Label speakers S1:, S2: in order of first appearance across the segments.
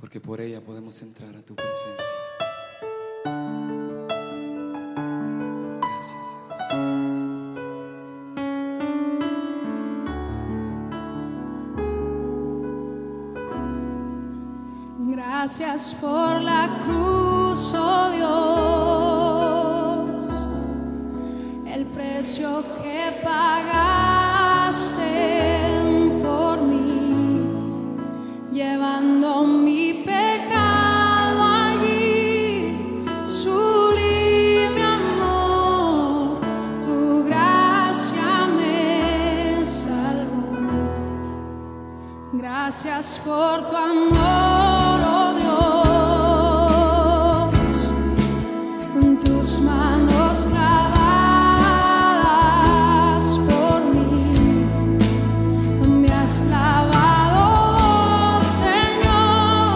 S1: porque por ella podemos entrar a tu presencia. Gracias,
S2: Dios. Gracias por la cruz, oh Dios, el precio que pagaste por mí, llevando mi pecado allí. Sublime amor, tu gracia me salvó. Gracias por tu amor, oh Dios, en tus manos clavadas por mí, me has lavado, Señor,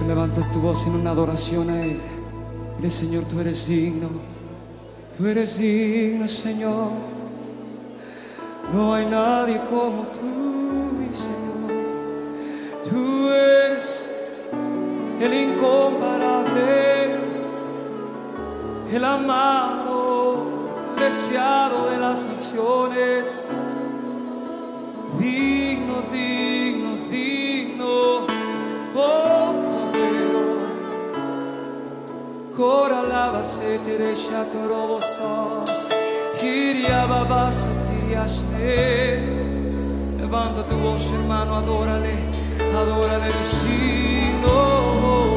S1: levantas tu voz en una adoración a Él. Dile, Señor, tú eres digno, Señor. No hay nadie como tú, mi Señor. Tú eres el incomparable, el amado, el deseado de las naciones. Digno, digno, digno, oh Cordero. Cora lava se te resha torobosa, Kiria babasa tiasne. Levanta tu voz, hermano, adórale, adórale, es digno.